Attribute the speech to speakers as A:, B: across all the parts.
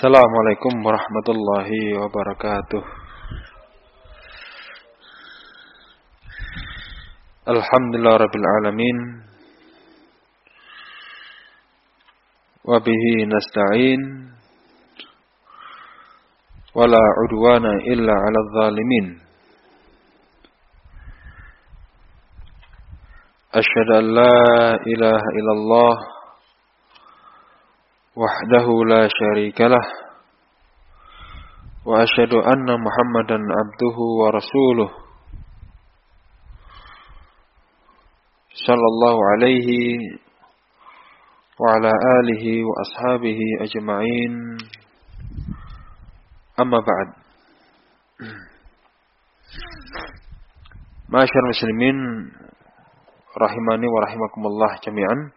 A: Assalamualaikum warahmatullahi wabarakatuh. Alhamdulillah rabbil alamin. Wa bihi nasta'in. Wala udwana illa 'alal zalimin. Asyhadu an la ilaha illallah wahdahu la syarikalah wa asyhadu anna Muhammadan abduhu wa rasuluh sallallahu alaihi wa ala alihi wa ashabihi ajma'in, amma ba'd. Ma'asyar muslimin rahimani wa rahimakumullah jami'an.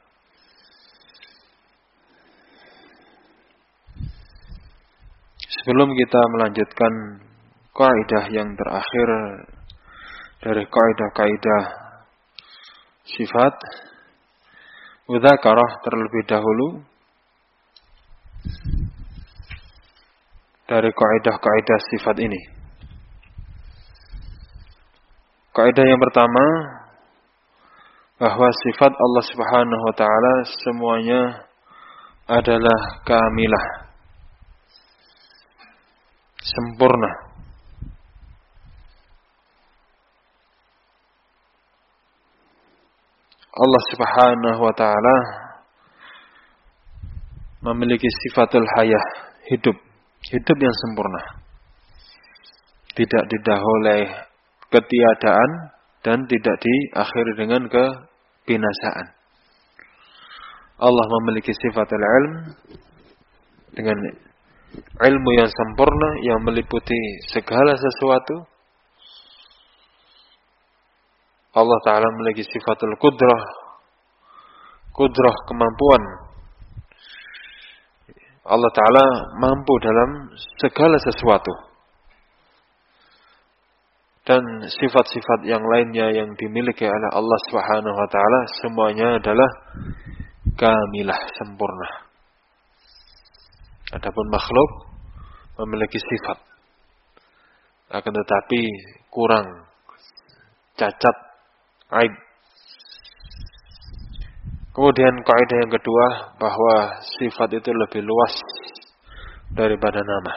A: Sebelum kita melanjutkan kaidah yang terakhir dari kaidah-kaidah sifat, mudzakarah terlebih dahulu dari kaidah-kaidah sifat ini. Kaidah yang pertama, bahwa sifat Allah Subhanahu wa taala semuanya adalah kamilah, sempurna. Allah Subhanahu wa taala memiliki sifatul hayah, hidup yang sempurna. Tidak didahului ketiadaan dan tidak diakhiri dengan kebinasaan. Allah memiliki sifatul ilm dengan ilmu yang sempurna yang meliputi segala sesuatu. Allah Ta'ala memiliki sifatul kudrah kemampuan. Allah Ta'ala mampu dalam segala sesuatu. Dan sifat-sifat yang lainnya yang dimiliki oleh Allah Subhanahu wa Ta'ala semuanya adalah kamilah, sempurna. Adapun makhluk memiliki sifat, akan tetapi kurang, cacat, aib. Kemudian kaidah yang kedua, bahwa sifat itu lebih luas daripada nama.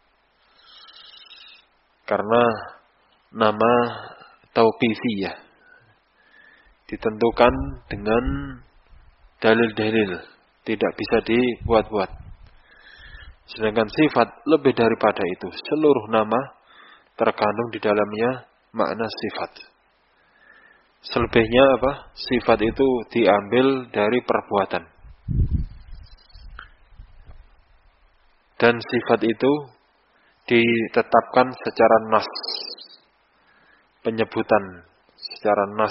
A: Karena nama tauqifiyah, ditentukan dengan dalil-dalil, tidak bisa dibuat-buat. Sedangkan sifat lebih daripada itu. Seluruh nama terkandung di dalamnya makna sifat. Selebihnya apa? Sifat itu diambil dari perbuatan. Dan sifat itu ditetapkan secara nas. Penyebutan secara nas.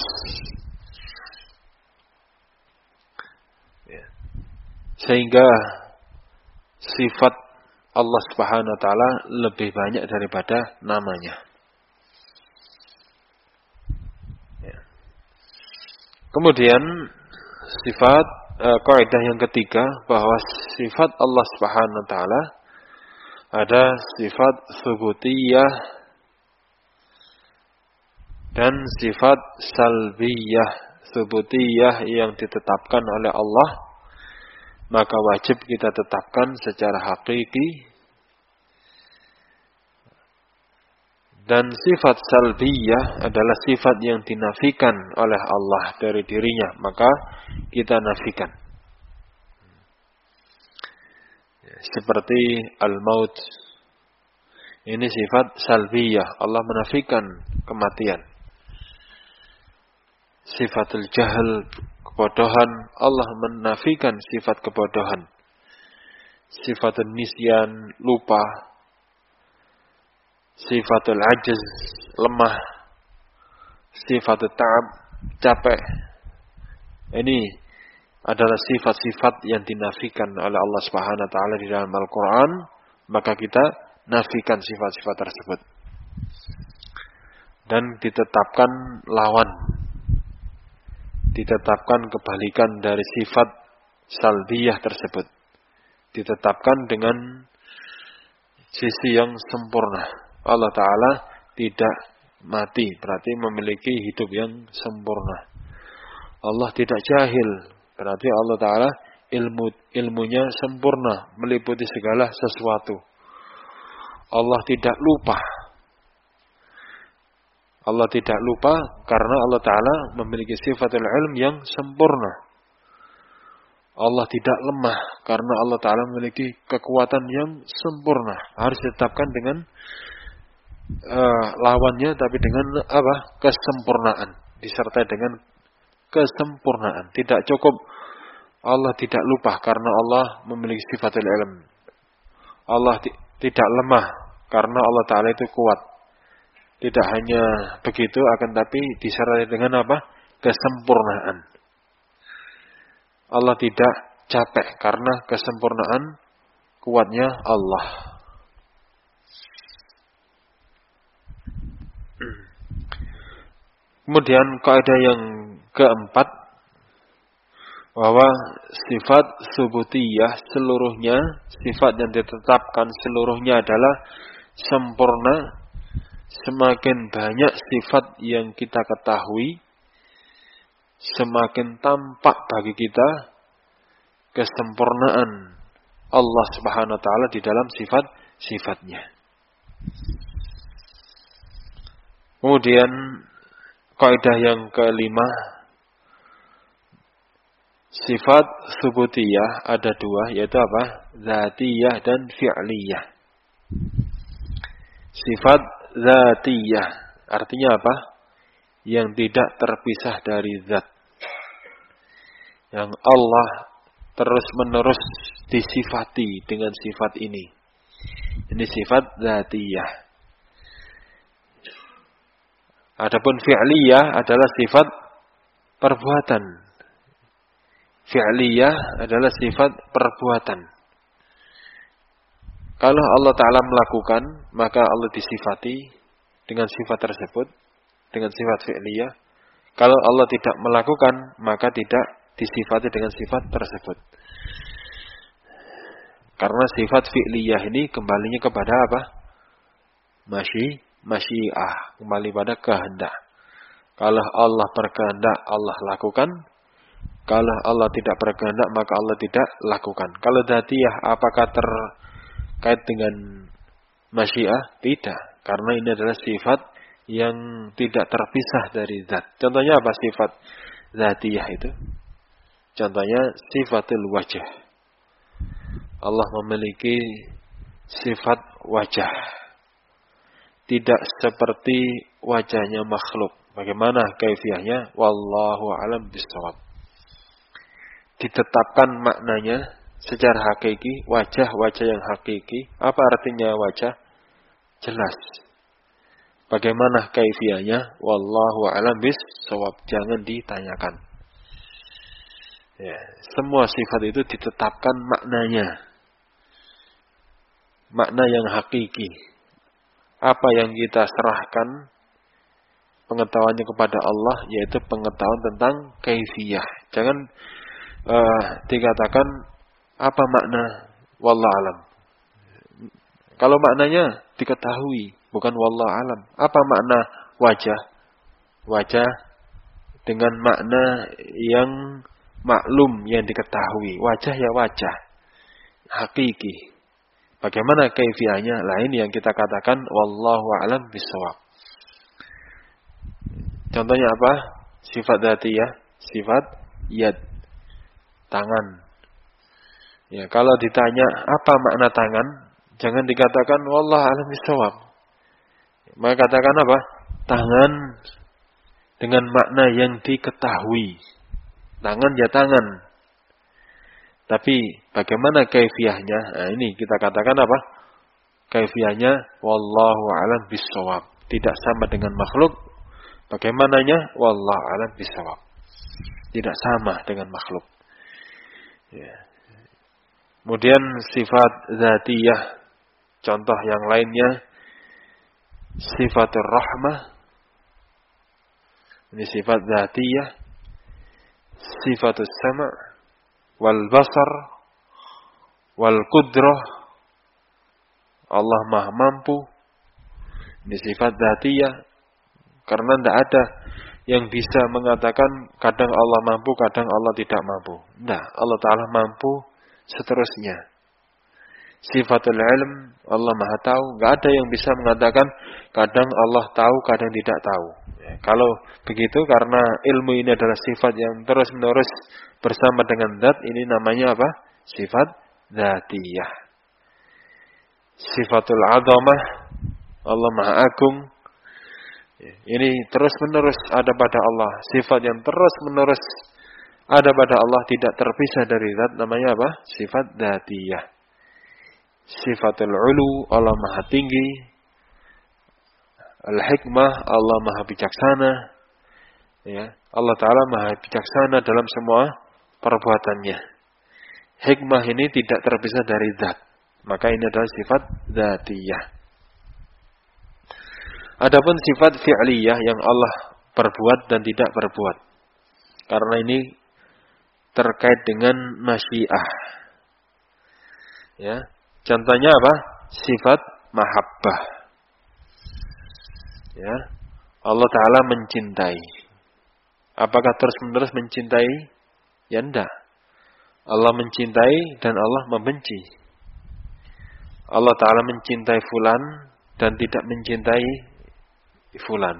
A: Sehingga sifat Allah Subhanahu wa taala lebih banyak daripada namanya. Kemudian sifat kaidah yang ketiga, bahwa sifat Allah Subhanahu wa taala ada sifat tsubutiyah dan sifat salbiyah. Tsubutiyah yang ditetapkan oleh Allah, maka wajib kita tetapkan secara hakiki. Dan sifat salbiyah adalah sifat yang dinafikan oleh Allah dari dirinya, maka kita nafikan. Seperti al-maut. Ini sifat salbiyah, Allah menafikan kematian. Sifatul jahl, kebodohan, Allah menafikan sifat kebodohan. Sifatul nisyan, lupa. Sifatul ajiz, lemah. Sifatul ta'ab, capek. Ini adalah sifat-sifat yang dinafikan oleh Allah Subhanahu wa taala di dalam Al-Qur'an, maka kita nafikan sifat-sifat tersebut. Dan ditetapkan lawan. Ditetapkan kebalikan dari sifat salbiyah tersebut. Ditetapkan dengan sisi yang sempurna. Allah Ta'ala tidak mati, berarti memiliki hidup yang sempurna. Allah tidak jahil, berarti Allah Ta'ala ilmunya sempurna, meliputi segala sesuatu. Allah tidak lupa. Allah tidak lupa karena Allah Ta'ala memiliki sifatul ilm yang sempurna. Allah tidak lemah karena Allah Ta'ala memiliki kekuatan yang sempurna. Harus ditetapkan dengan lawannya, tapi dengan apa? Kesempurnaan. Disertai dengan kesempurnaan. Tidak cukup Allah tidak lupa karena Allah memiliki sifatul ilm. Allah tidak lemah karena Allah Ta'ala itu kuat. Tidak hanya begitu, akan tapi disertai dengan apa? Kesempurnaan. Allah tidak capek karena kesempurnaan kuatnya Allah. Kemudian kaidah yang keempat, bahwa sifat subutiyah seluruhnya, sifat yang ditetapkan seluruhnya adalah sempurna. Semakin banyak sifat yang kita ketahui, semakin tampak bagi kita kesempurnaan Allah Subhanahu wa Ta'ala di dalam sifat-sifatnya. Kemudian kaidah yang kelima, sifat subutiyah ada dua, yaitu apa? Zatiyah dan fi'liyah. Sifat zatiyah artinya apa? Yang tidak terpisah dari zat. Yang Allah terus-menerus disifati dengan sifat ini. Ini sifat zatiyah. Adapun fi'liyah adalah sifat perbuatan. Fi'liyah adalah sifat perbuatan. Kalau Allah Ta'ala melakukan, maka Allah disifati dengan sifat tersebut, dengan sifat fi'liyah. Kalau Allah tidak melakukan, maka tidak disifati dengan sifat tersebut. Karena sifat fi'liyah ini kembalinya kepada apa? Masyiah, kembali pada kehendak. Kalau Allah berkehendak, Allah lakukan. Kalau Allah tidak berkehendak, maka Allah tidak lakukan. Kalau dzatiyah, apakah terkait dengan masyiah? Tidak, karena ini adalah sifat yang tidak terpisah dari zat. Contohnya apa sifat dzatiyah itu? Contohnya sifatul wajah. Allah memiliki sifat wajah. Tidak seperti wajahnya makhluk. Bagaimana kaifiyahnya? Wallahu a'lam bishawab. Ditetapkan maknanya secara hakiki, wajah yang hakiki. Apa artinya wajah? Jelas. Bagaimana kaifiyahnya? Wallahu a'lam bishawab. Jangan ditanyakan. Ya, semua sifat itu ditetapkan maknanya. Makna yang hakiki. Apa yang kita serahkan pengetahuannya kepada Allah, yaitu pengetahuan tentang kaifiyah. Jangan dikatakan apa makna wallahu alam. Kalau maknanya diketahui, bukan wallahu alam. Apa makna wajah? Wajah dengan makna yang maklum, yang diketahui. Wajah ya wajah, hakiki. Bagaimana kaifiyahnya? Lah ini yang kita katakan wallahu a'lam bishawab. Contohnya apa? Sifat dzatiyah, sifat yad, tangan. Ya, kalau ditanya apa makna tangan, jangan dikatakan wallahu a'lam bishawab. Maka katakan apa? Tangan dengan makna yang diketahui. Tangan ya tangan. Tapi bagaimana kaifiyahnya? Nah, ini kita katakan apa? Kaifiyahnya wallahu a'lam bishawab. Tidak sama dengan makhluk. Bagaimananya? Wallahu a'lam bishawab. Tidak sama dengan makhluk. Ya. Kemudian sifat dzatiyah. Contoh yang lainnya sifatur rahmah. Ini sifat dzatiyah. Sifatus sama', wal basar, wal qudrah. Allah Maha mampu. Ini sifat dzatiyah. Karena tidak ada yang bisa mengatakan kadang Allah mampu, kadang Allah tidak mampu. Nah, Allah Ta'ala mampu seterusnya. Sifatul ilm, Allah Maha tahu. Tidak ada yang bisa mengatakan kadang Allah tahu, kadang tidak tahu. Ya, kalau begitu, karena ilmu ini adalah sifat yang terus menerus bersama dengan zat, ini namanya apa? Sifat dzatiyah. Sifatul azamah, Allah Maha agung. Ini terus menerus ada pada Allah. Sifat yang terus menerus ada pada Allah, tidak terpisah dari zat, namanya apa? Sifat dzatiyah. Sifatul ulu, Allah Maha tinggi. Al-hikmah, Allah Maha bijaksana. Ya, Allah Ta'ala Maha bijaksana dalam semua perbuatannya. Hikmah ini tidak terpisah dari zat. Maka ini adalah sifat dzatiyah. Adapun sifat fi'liyah yang Allah berbuat dan tidak berbuat. Karena ini terkait dengan masyiah. Ya, contohnya apa? Sifat mahabbah. Ya, Allah Ta'ala mencintai. Apakah terus-menerus mencintai? Ya enggak. Allah mencintai dan Allah membenci. Allah Ta'ala mencintai fulan dan tidak mencintai fulan.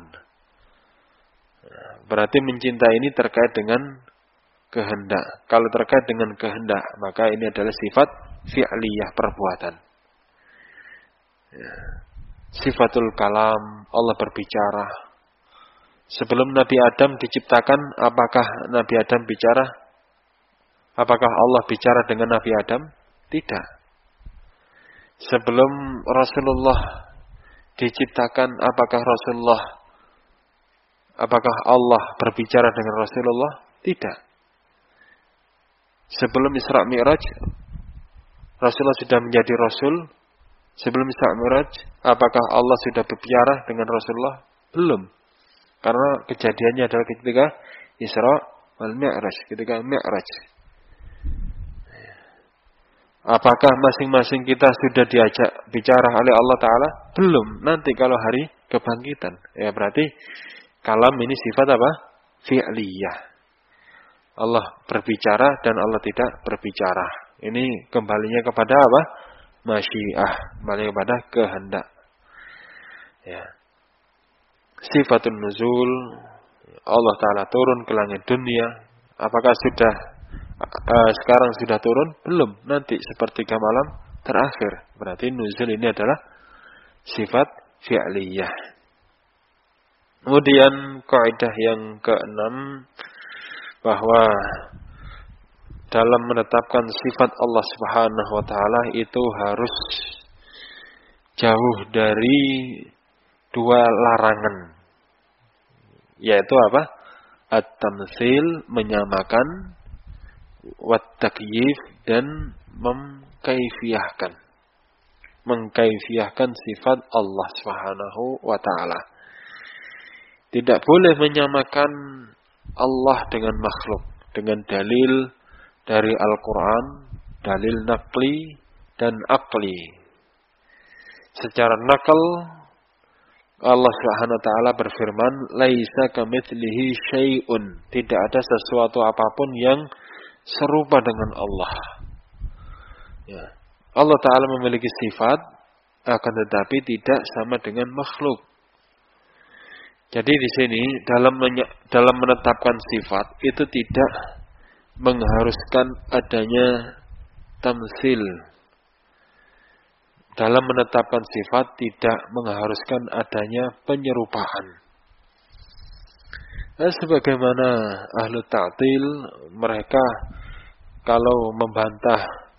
A: Berarti mencintai ini terkait dengan kehendak. Kalau terkait dengan kehendak, maka ini adalah sifat fi'liyah, perbuatan. Ya. Sifatul kalam, Allah berbicara. Sebelum Nabi Adam diciptakan, apakah Nabi Adam bicara? Apakah Allah bicara dengan Nabi Adam? Tidak. Sebelum Rasulullah diciptakan, apakah Allah berbicara dengan Rasulullah? Tidak. Sebelum Isra Mi'raj, Rasulullah sudah menjadi Rasul. Sebelum Isra Mi'raj, apakah Allah sudah berbicara dengan Rasulullah? Belum. Karena kejadiannya adalah ketika Isra wal Mi'raj, ketika Mi'raj. Apakah masing-masing kita sudah diajak bicara oleh Allah Ta'ala? Belum. Nanti kalau hari kebangkitan. Ya berarti kalam ini sifat apa? Fi'liyah. Allah berbicara dan Allah tidak berbicara. Ini kembalinya kepada apa? Masyiah. Kembali kepada kehendak. Ya. Sifatun nuzul. Allah Ta'ala turun ke langit dunia. Apakah sekarang sudah turun? Belum. Nanti sepertiga malam terakhir. Berarti nuzul ini adalah sifat fi'liyah. Kemudian kaidah yang keenam, bahwa dalam menetapkan sifat Allah Subhanahu wa taala itu harus jauh dari dua larangan. Yaitu apa? At-tamtsil, menyamakan, wat-takyif, dan mengkaifiyahkan sifat Allah Subhanahu wa taala. Tidak boleh menyamakan Allah dengan makhluk dengan dalil dari Al-Qur'an, dalil naqli dan aqli. Secara nakal Allah Subhanahu wa taala berfirman, "Laisa kamitslihi syai'un." Tidak ada sesuatu apapun yang serupa dengan Allah. Ya. Allah Ta'ala memiliki sifat, akan tetapi tidak sama dengan makhluk. Jadi di sini dalam menetapkan sifat itu tidak mengharuskan adanya tamtsil. Dalam menetapkan sifat tidak mengharuskan adanya penyerupaan. Sebagaimana ahlu ta'til, mereka kalau membantah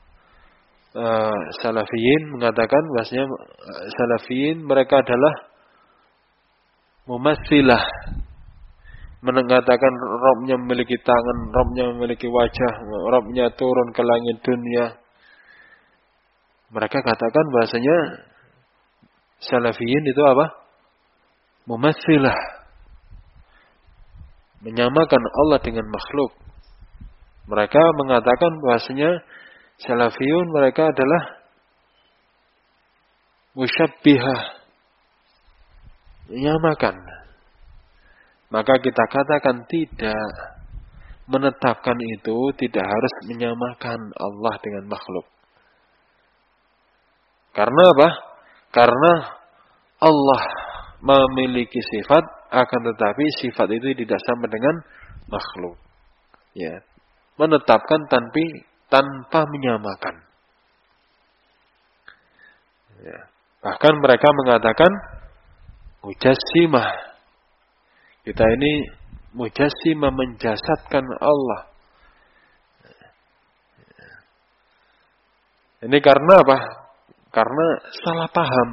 A: salafiyin mengatakan bahasanya salafiyin mereka adalah mumatsilah, mengatakan Rabbnya memiliki tangan, Rabbnya memiliki wajah, Rabbnya turun ke langit dunia. Mereka katakan bahasanya salafiyin itu apa? Mumatsilah, menyamakan Allah dengan makhluk. Mereka mengatakan bahasanya salafiyun mereka adalah musyabbihah, menyamakan. Maka kita katakan tidak, menetapkan itu tidak harus menyamakan Allah dengan makhluk. Karena apa? Karena Allah memiliki sifat, akan tetapi sifat itu tidak sama dengan makhluk. Ya, menetapkan tanpa menyamakan. Ya. Bahkan mereka mengatakan mujassimah. Kita ini mujassimah, menjasadkan Allah. Ini karena apa? Karena salah paham.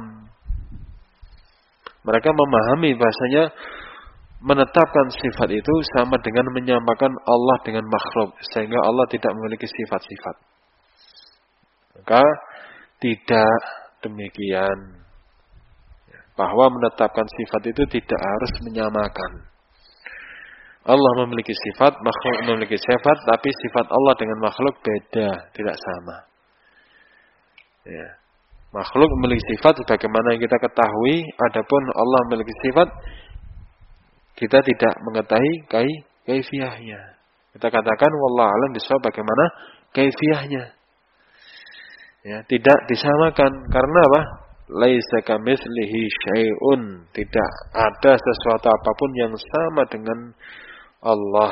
A: Mereka memahami bahasanya menetapkan sifat itu sama dengan menyamakan Allah dengan makhluk, sehingga Allah tidak memiliki sifat-sifat. Maka tidak demikian. Bahwa menetapkan sifat itu tidak harus menyamakan. Allah memiliki sifat, makhluk memiliki sifat, tapi sifat Allah dengan makhluk beda, tidak sama. Ya. Makhluk memiliki sifat sebagaimana yang kita ketahui, adapun Allah memiliki sifat, kita tidak mengetahui kaifiyahnya. Kita katakan wallahu a'lam bishawab, bagaimana kaifiyahnya. Ya, tidak disamakan karena apa? Laisa kamitslihi syai'un, tidak ada sesuatu apapun yang sama dengan Allah.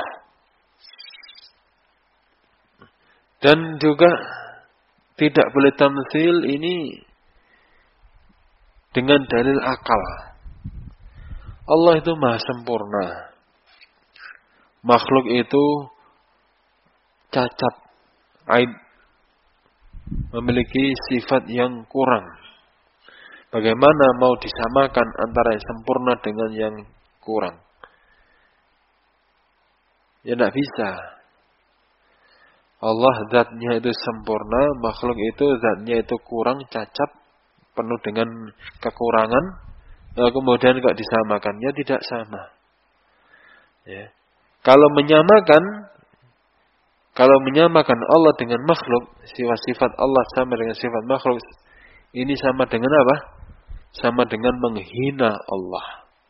A: Dan juga tidak boleh tamtsil ini dengan dalil akal. Allah itu maha sempurna. Makhluk itu cacat, aib, memiliki sifat yang kurang. Bagaimana mau disamakan antara yang sempurna dengan yang kurang? Ya tidak bisa. Allah zatnya itu sempurna, makhluk itu zatnya itu kurang, cacat, penuh dengan kekurangan. Kemudian kok disamakan? Ya tidak sama. Ya. Kalau menyamakan Allah dengan makhluk, sifat-sifat Allah sama dengan sifat makhluk, ini sama dengan apa? Sama dengan menghina Allah.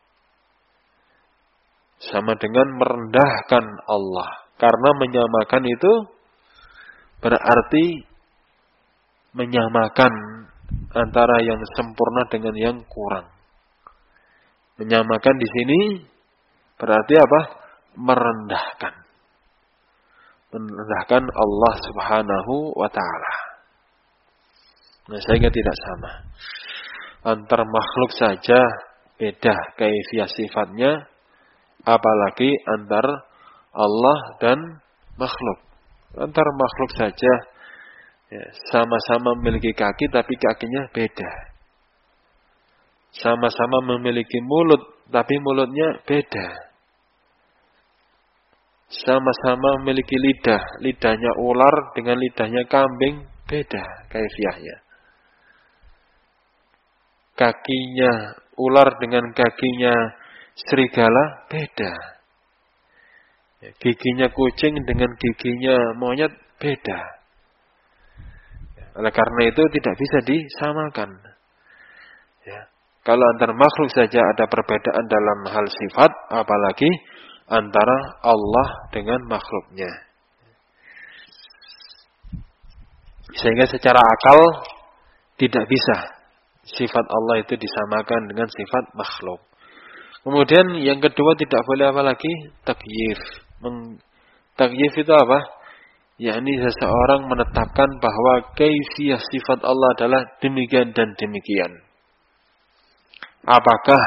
A: Sama dengan merendahkan Allah. Karena menyamakan itu berarti menyamakan antara yang sempurna dengan yang kurang. Menyamakan di sini berarti apa? Merendahkan. Merendahkan Allah Subhanahu wa ta'ala. Nah, sehingga tidak sama. Antar makhluk saja beda kaifiyah sifatnya, apalagi antar Allah dan makhluk. Antar makhluk saja ya, sama-sama memiliki kaki tapi kakinya beda. Sama-sama memiliki mulut tapi mulutnya beda. Sama-sama memiliki lidah, lidahnya ular dengan lidahnya kambing beda kaifiyahnya. Kakinya ular dengan kakinya serigala beda. Giginya kucing dengan giginya monyet beda. Oleh karena itu tidak bisa disamakan. Ya. Kalau antar makhluk saja ada perbedaan dalam hal sifat, apalagi antara Allah dengan makhluknya. Sehingga secara akal tidak bisa sifat Allah itu disamakan dengan sifat makhluk. Kemudian yang kedua tidak boleh apa lagi? Takyif. Takyif itu apa? Yakni seseorang menetapkan bahwa kaifiyah sifat Allah adalah demikian dan demikian. Apakah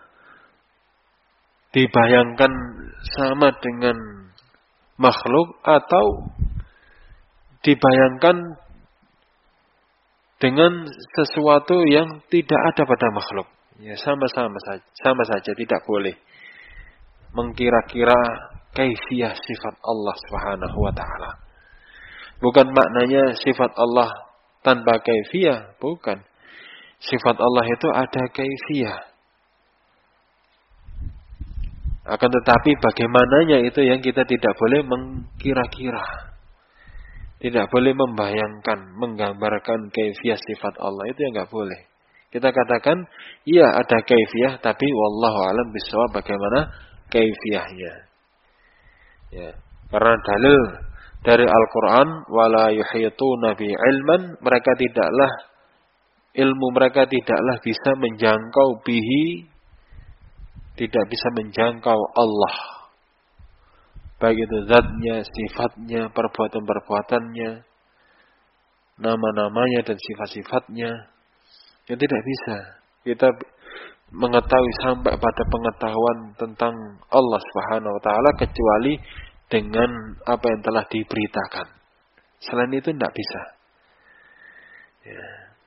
A: dibayangkan sama dengan makhluk atau dibayangkan dengan sesuatu yang tidak ada pada makhluk? Ya sama saja tidak boleh mengkira-kira kaifiyah sifat Allah Subhanahu wa taala. Bukan maknanya sifat Allah tanpa kaifiyah, bukan. Sifat Allah itu ada kaifiyah. Akan tetapi bagaimananya itu yang kita tidak boleh mengkira-kira. Tidak boleh membayangkan, menggambarkan kaifiyah sifat Allah, itu yang enggak boleh. Kita katakan, iya ada kaifiyah, tapi wallahu alam bisawab bagaimana kaifiyahnya. Ya, karena dalil dari Al-Quran, wala yuhituna bi ilman, ilmu mereka tidaklah bisa menjangkau bihi, tidak bisa menjangkau Allah. Baik itu zatnya, sifatnya, perbuatan-perbuatannya, nama-namanya dan sifat-sifatnya. Ya tidak bisa. Kita mengetahui sampai pada pengetahuan tentang Allah Subhanahu wa taala kecuali dengan apa yang telah diberitakan. Selain itu tidak bisa. Ya.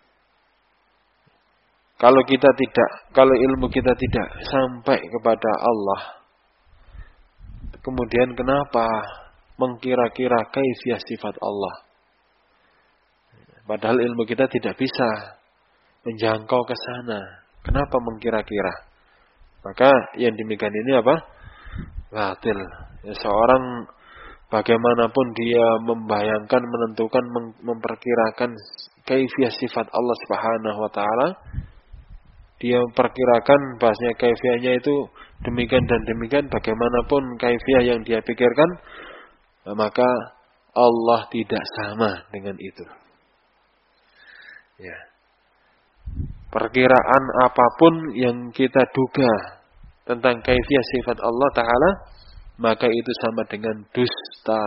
A: Kalau ilmu kita tidak sampai kepada Allah, kemudian kenapa mengkira-kira kaifiyah sifat Allah? Padahal ilmu kita tidak bisa menjangkau ke sana. Kenapa mengkira-kira? Maka yang demikian ini apa? Batil. Ya, seorang bagaimanapun dia membayangkan, menentukan, memperkirakan kaifiyah sifat Allah Subhanahu wa taala, dia memperkirakan bahasanya kaifiyahnya itu demikian dan demikian, bagaimanapun kaifiyah yang dia pikirkan, maka Allah tidak sama dengan itu. Ya. Perkiraan apapun yang kita duga tentang kaifiyah sifat Allah Ta'ala, maka itu sama dengan dusta.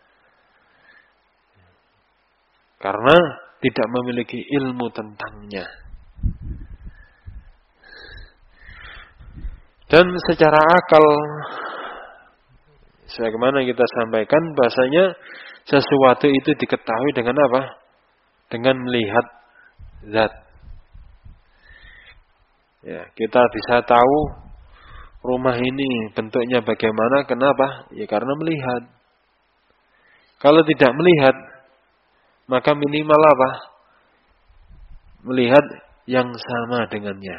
A: Karena tidak memiliki ilmu tentangnya. Dan secara akal, sebagaimana kita sampaikan, bahasanya sesuatu itu diketahui dengan apa? Dengan melihat zat. Ya, kita bisa tahu rumah ini bentuknya bagaimana, kenapa? Ya karena melihat. Kalau tidak melihat, maka minimal apa? Melihat yang sama dengannya.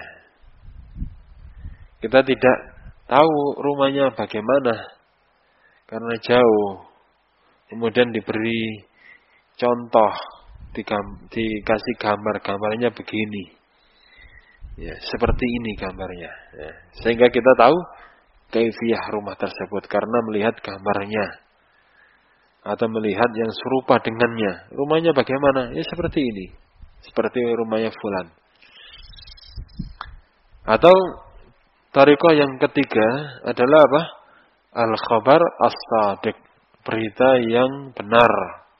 A: Kita tidak tahu rumahnya bagaimana karena jauh. Kemudian diberi contoh, dikasih gambarnya begini. Ya, seperti ini gambarnya. Ya, sehingga kita tahu kaifiyah rumah tersebut karena melihat gambarnya atau melihat yang serupa dengannya. Rumahnya bagaimana? Ya seperti ini. Seperti rumahnya fulan. Atau tariqah yang ketiga adalah apa? Al-khabar as-sadiq, berita yang benar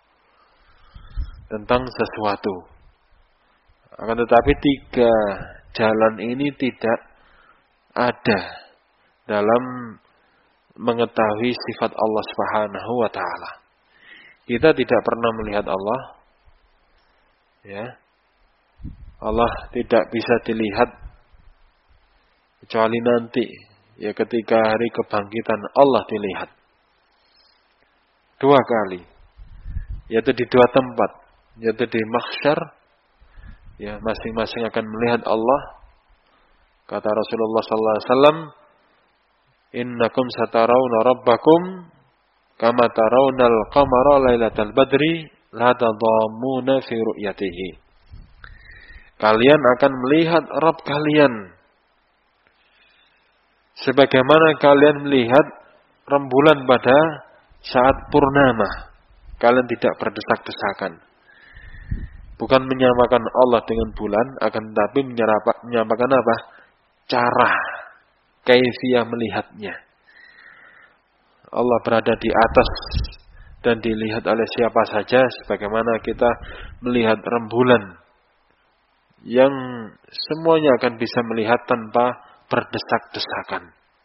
A: tentang sesuatu. Akan tetapi tiga jalan ini tidak ada dalam mengetahui sifat Allah Subhanahu wa taala. Kita tidak pernah melihat Allah. Ya. Allah tidak bisa dilihat kecuali nanti, ya ketika hari kebangkitan Allah dilihat. 2 kali. Yaitu di 2 tempat, yaitu di mahsyar. Ya, masing-masing akan melihat Allah. Kata Rasulullah sallallahu alaihi wasallam, "Innakum satarawna rabbakum kama tarawnal qamara lailatal badri la tadhammuna fi ru'yatihi." Kalian akan melihat Rabb kalian sebagaimana kalian melihat rembulan pada saat purnama. Kalian tidak berdesak-desakan. Bukan menyamakan Allah dengan bulan, akan tetapi menyamakan apa? Cara, kaifiyah melihatnya. Allah berada di atas dan dilihat oleh siapa saja, sebagaimana kita melihat rembulan yang semuanya akan bisa melihat tanpa berdesak-desakan.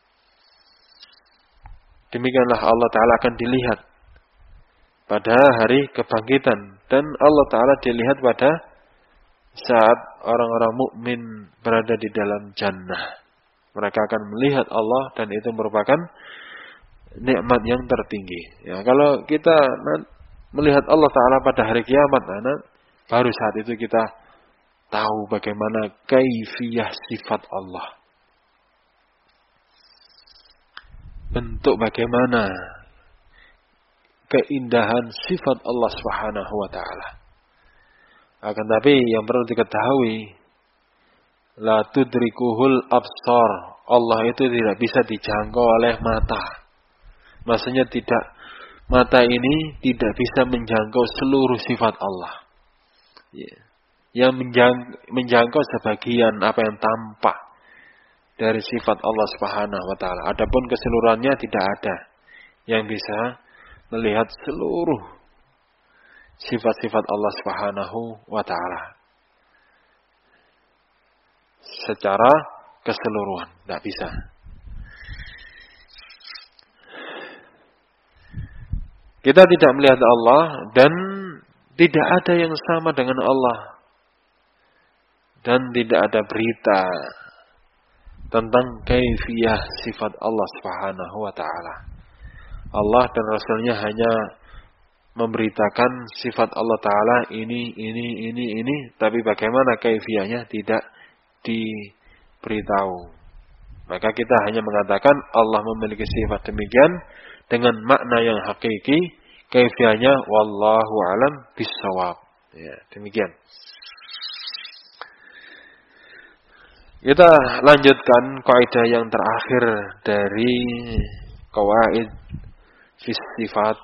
A: Demikianlah Allah Ta'ala akan dilihat pada hari kebangkitan, dan Allah Ta'ala dilihat pada saat orang-orang mukmin berada di dalam jannah. Mereka akan melihat Allah dan itu merupakan nikmat yang tertinggi. Ya, kalau kita melihat Allah Ta'ala pada hari kiamat, baru saat itu kita tahu bagaimana kaifiyah sifat Allah. Bentuk bagaimana keindahan sifat Allah Subhanahu wa taala. Akan tapi yang perlu diketahui La tudrikuhul absar. Allah itu tidak bisa dijangkau oleh mata. Maksudnya mata ini tidak bisa menjangkau seluruh sifat Allah. Yang menjangkau sebagian apa yang tampak dari sifat Allah Subhanahu wa taala. Adapun keseluruhannya tidak ada yang bisa melihat seluruh sifat-sifat Allah Subhanahu wa taala secara keseluruhan, tidak bisa. Kita tidak melihat Allah dan tidak ada yang sama dengan Allah. Dan tidak ada berita tentang kaifiyah sifat Allah Subhanahu wa taala. Allah dan Rasulnya hanya memberitakan sifat Allah taala ini, tapi bagaimana kaifiyahnya tidak diberitahu. Maka kita hanya mengatakan Allah memiliki sifat demikian dengan makna yang hakiki, kaifiyahnya wallahu alam bissawab. Ya, demikian. Kita lanjutkan kaidah yang terakhir dari qawaid fi sifat.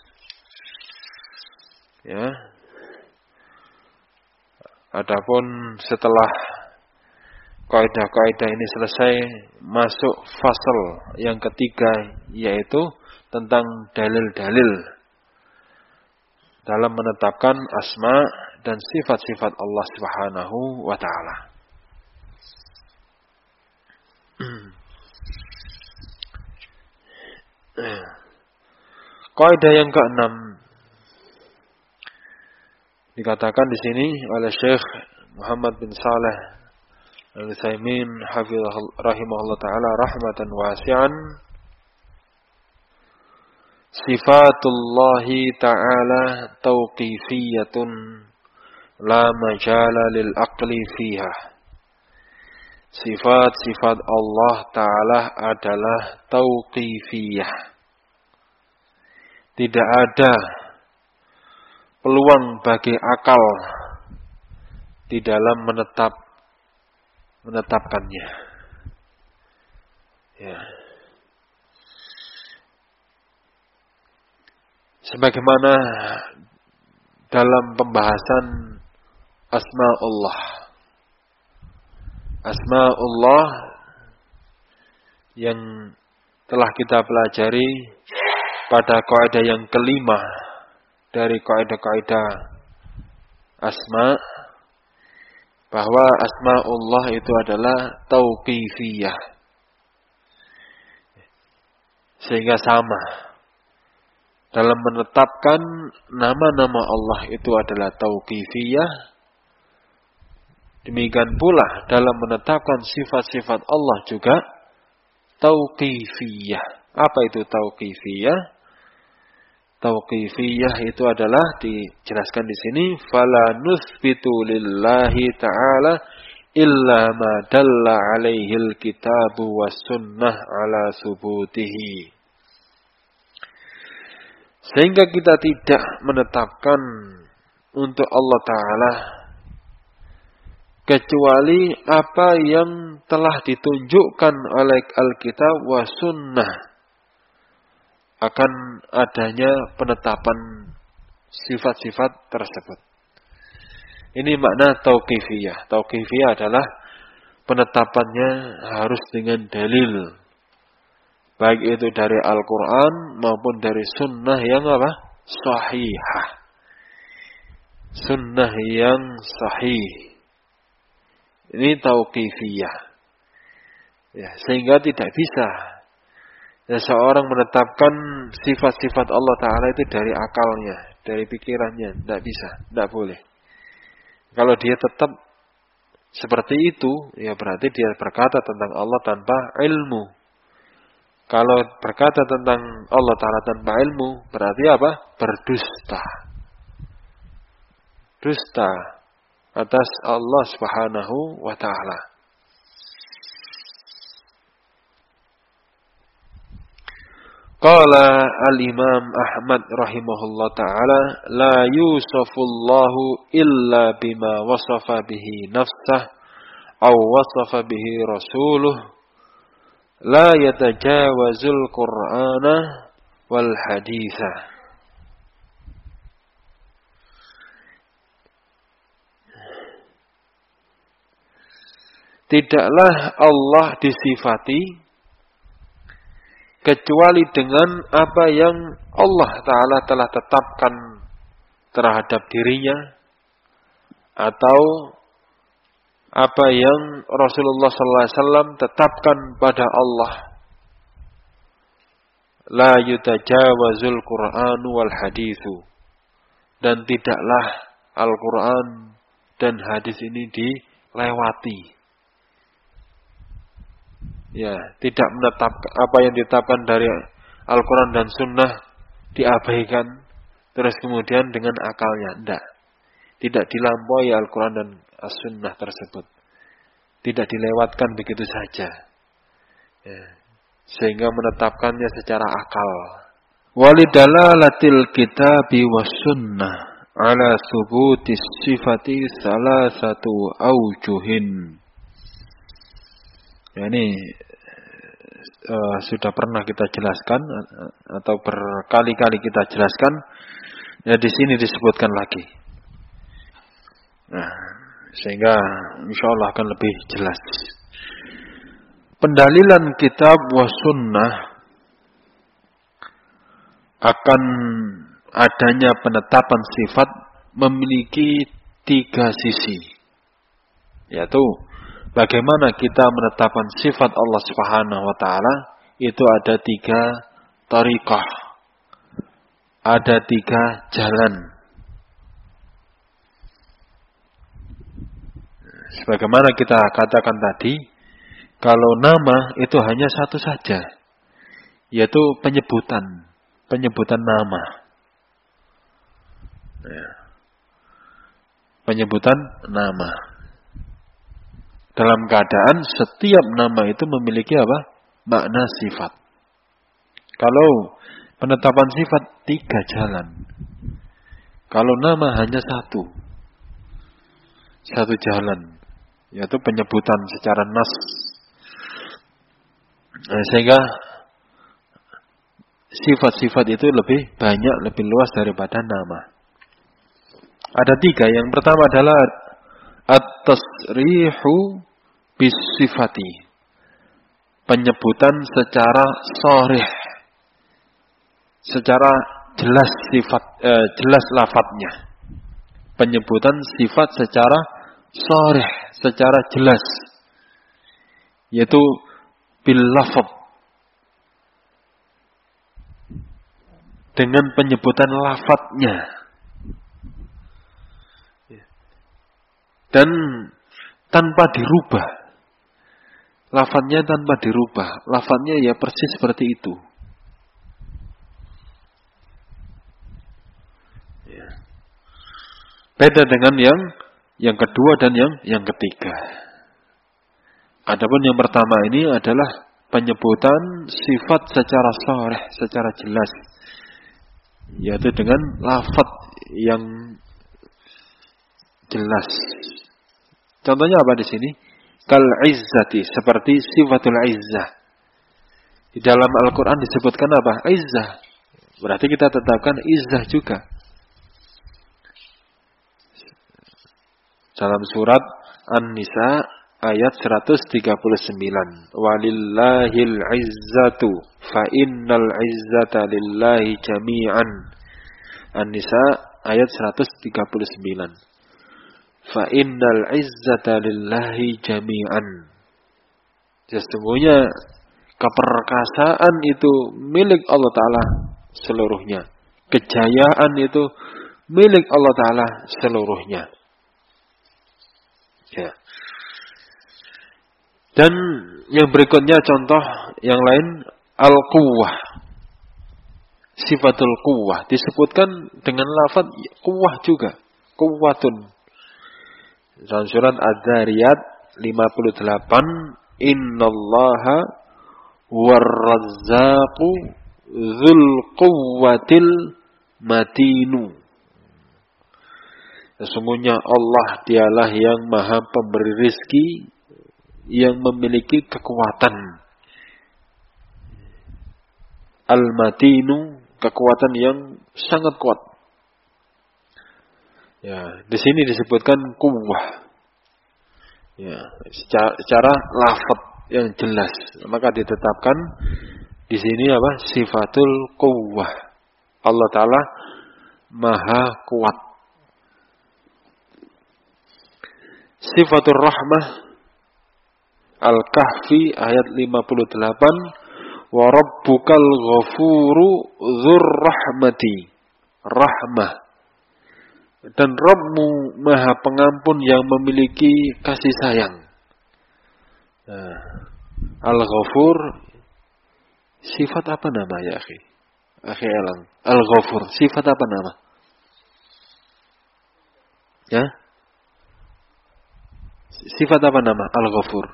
A: Ya. Adapun setelah kaidah-kaidah ini selesai, masuk fasal yang ketiga, yaitu tentang dalil-dalil dalam menetapkan asma dan sifat-sifat Allah Subhanahu wa taala. Kaidah yang keenam dikatakan di sini oleh Syekh Muhammad bin Saleh Al-Utsaimin rahimahullah taala rahmatan wasi'an. Sifatullahi ta'ala tauqifiyatun la majala lil aqli fiha. Sifat-sifat Allah ta'ala adalah tauqifiyah. Tidak ada peluang bagi akal di dalam menetapkannya. Ya. Sebagaimana dalam pembahasan Asma'ullah. Asma'ullah yang telah kita pelajari pada kaidah yang kelima dari kaidah-kaidah asma, bahwa asma'ullah itu adalah tauqifiyah. Sehingga sama dalam menetapkan nama-nama Allah itu adalah tauqifiyah. Demikian pula dalam menetapkan sifat-sifat Allah juga tauqifiyah. Apa itu tauqifiyah? Tauqifiyah itu adalah dijelaskan di sini, fala nuthbitu lillahi ta'ala illa ma dalla alaihi alkitabu was sunnah ala subutihi. Sehingga kita tidak menetapkan untuk Allah Ta'ala kecuali apa yang telah ditunjukkan oleh Alkitab wa sunnah akan adanya penetapan sifat-sifat tersebut. Ini makna tauqifiyah. Tauqifiyah adalah penetapannya harus dengan dalil. Baik itu dari Al-Quran maupun dari sunnah yang apa? Sahihah. Sunnah yang sahih. Ini tauqifiyah. Ya, sehingga tidak bisa seorang menetapkan sifat-sifat Allah Ta'ala itu dari akalnya, dari pikirannya. Tidak bisa, tidak boleh. Kalau dia tetap seperti itu, ya berarti dia berkata tentang Allah tanpa ilmu. Kalau berkata tentang Allah Ta'ala tanpa ilmu, berarti apa? Berdusta. Dusta atas Allah Subhanahu wa Ta'ala. Qala al-Imam Ahmad rahimahullah ta'ala, la yusafullahu illa bima wasafa bihi nafsah aw wasafa bihi rasuluh la yatajawazul Qur'ana wal haditha. Tidaklah Allah disifati kecuali dengan apa yang Allah Ta'ala telah tetapkan terhadap dirinya, atau apa yang Rasulullah SAW tetapkan pada Allah. La yutajawazul Qur'anu wal hadithu. Dan tidaklah Al-Quran dan hadis ini dilewati. Ya, tidak menetapkan apa yang ditetapkan dari Al-Quran dan Sunnah diabaikan, terus kemudian dengan akalnya. Tidak dilampaui Al-Quran dan As-Sunnah tersebut. Tidak dilewatkan begitu saja. Ya, sehingga menetapkannya secara akal. Walidalalatil kitabi was sunnah ala thubutis sifati salasatu aujuhin. Ya, ini sudah pernah kita jelaskan atau berkali-kali kita jelaskan. Ya, di sini disebutkan lagi. Nah, sehingga insyaallah akan lebih jelas. Pendalilan kitab wa sunnah akan adanya penetapan sifat memiliki 3 sisi. Yaitu bagaimana kita menetapkan sifat Allah Subhanahu wa taala, itu ada 3 thariqah. Ada 3 jalan. Sebagaimana kita katakan tadi, kalau nama itu hanya satu saja, yaitu penyebutan nama. Ya. Penyebutan nama. Dalam keadaan setiap nama itu memiliki apa? Makna sifat. Kalau penetapan sifat 3 jalan. Kalau nama hanya satu jalan, yaitu penyebutan secara nas. Sehingga sifat-sifat itu lebih banyak, lebih luas daripada nama. Ada 3. Yang pertama adalah at-tasrihu bis-sifati. Penyebutan secara sharih. Secara jelas jelas lafadznya. Penyebutan sifat secara sharih, secara jelas. Yaitu bil lafadz. Dengan penyebutan lafadznya. Dan tanpa dirubah. Lafadznya tanpa dirubah. Lafadznya ya persis seperti itu. Ya. Beda dengan yang kedua dan yang ketiga. Adapun yang pertama ini adalah penyebutan sifat secara sharih, secara jelas. Yaitu dengan lafadz yang jelas. Contohnya apa di sini? Kal izzati, seperti sifatul izzah. Di dalam Al-Quran disebutkan apa? Izzah. Berarti kita tetapkan izzah juga. Dalam surat An-Nisa ayat 139. Walillahil izzatu fa innal izzata lillahi jami'an. An-Nisa ayat 139. Fa innal izzata lillahi jami'an. Sesungguhnya keperkasaan itu milik Allah Ta'ala seluruhnya. Kejayaan itu milik Allah Ta'ala seluruhnya. Ya. Dan yang berikutnya contoh yang lain, al-quwwah. Sifatul quwwah disebutkan dengan lafaz quwwah juga. Quwwatun. Dalam surat Az-Zariyat 58, innallaha war-razzaqu dzul quwwatil matinu. Sesungguhnya Allah dialah yang maha pemberi rizki yang memiliki kekuatan. Al-matinu, kekuatan yang sangat kuat. Ya, di sini disebutkan quwwah. Ya, secara lafaz yang jelas, maka ditetapkan di sini apa? Sifatul quwwah. Allah Ta'ala maha kuat. Sifatul rahmah Al-Kahfi ayat 58, wa rabbukal ghafuru dzur rahmati, rahmah, dan Rabbmu maha pengampun yang memiliki kasih sayang. Nah, Al-Ghafur sifat apa nama ya akhi? Akhi Elang, Al-Ghafur sifat apa nama? Ya? Sifat apa nama Al-Ghafur?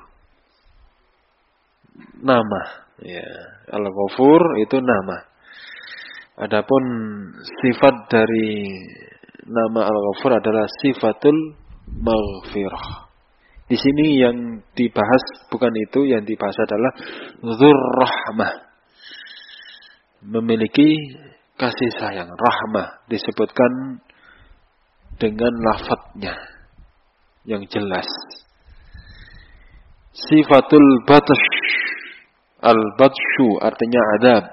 A: Nama. Ya, Al-Ghafur itu nama. Adapun sifat dari nama Al-Ghafur adalah sifatul maghfirah. Di sini yang dibahas bukan itu, yang dibahas adalah dzur rahmah. Memiliki kasih sayang, rahmah disebutkan dengan lafadznya yang jelas. Sifatul batsh, al-batshu artinya adab.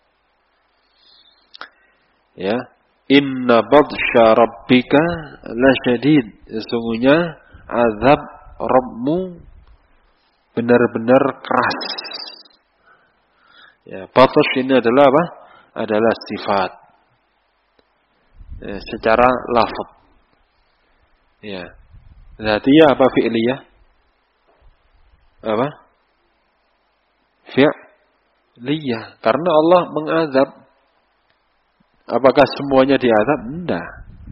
A: Ya, inna batsha rabbika lasyadid. Sesungguhnya azab Rabbmu benar-benar keras. Ya, batsh ini adalah apa? Adalah sifat. Ya, secara lafaz. Ya. Dzatiyah apa fi'liyah? Apa? Fi'liyah. Karena Allah mengazab. Apakah semuanya diazab? Tidak.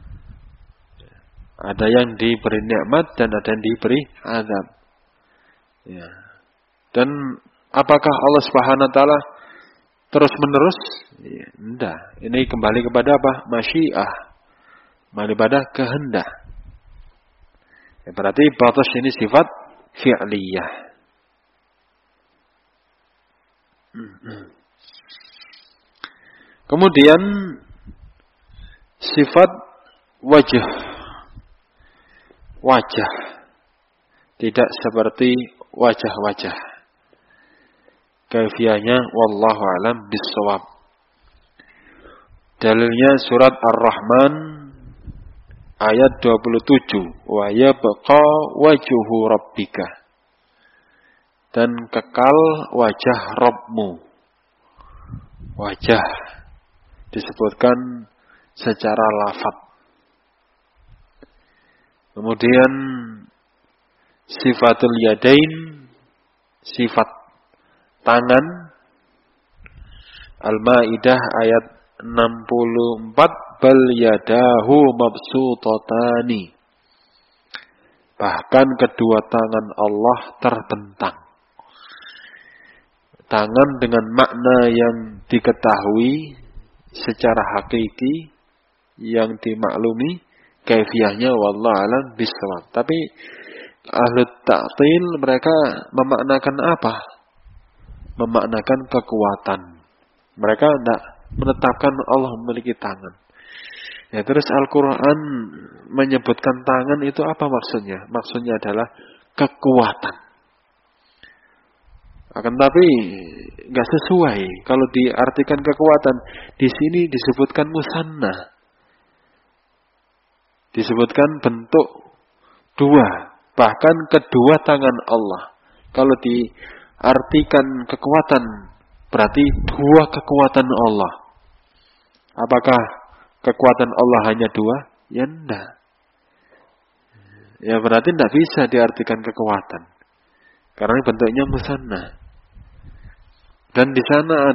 A: Ada yang diberi nikmat dan ada yang diberi azab. Ya. Dan apakah Allah Subhanahu wa taala terus menerus? Ya, tidak. Ini kembali kepada apa? Masyiah. Kembali pada kehendak. Ya, berarti batas ini sifat fi'liyah. Kemudian sifat wajah. Wajah. Tidak seperti wajah-wajah. Kaifiyahnya wallahu alam bissawab. Dalilnya surat Ar-Rahman ayat 27, wa yabqa wajhu rabbika, dan kekal wajah Rabbmu. Wajah disebutkan secara lafaz. Kemudian sifatul yadain, sifat tangan. Al-Maidah ayat 64, bal yadahu mabsutatani. Bahkan kedua tangan Allah terbentang. Tangan dengan makna yang diketahui secara hakiki, yang dimaklumi, kaifiyahnya wallahu alam bissawab. Tapi ahli ta'til mereka memaknakan apa? Memaknakan kekuatan. Mereka tidak menetapkan Allah memiliki tangan. Ya, terus Al-Quran menyebutkan tangan itu apa maksudnya? Maksudnya adalah kekuatan. Akan tapi nggak sesuai kalau diartikan kekuatan. Di sini disebutkan musanna. Disebutkan bentuk dua, bahkan kedua tangan Allah. Kalau diartikan kekuatan, berarti dua kekuatan Allah. Apakah kekuatan Allah hanya dua? Ya enggak. Ya berarti enggak bisa diartikan kekuatan. Karena bentuknya musanna. Dan di sana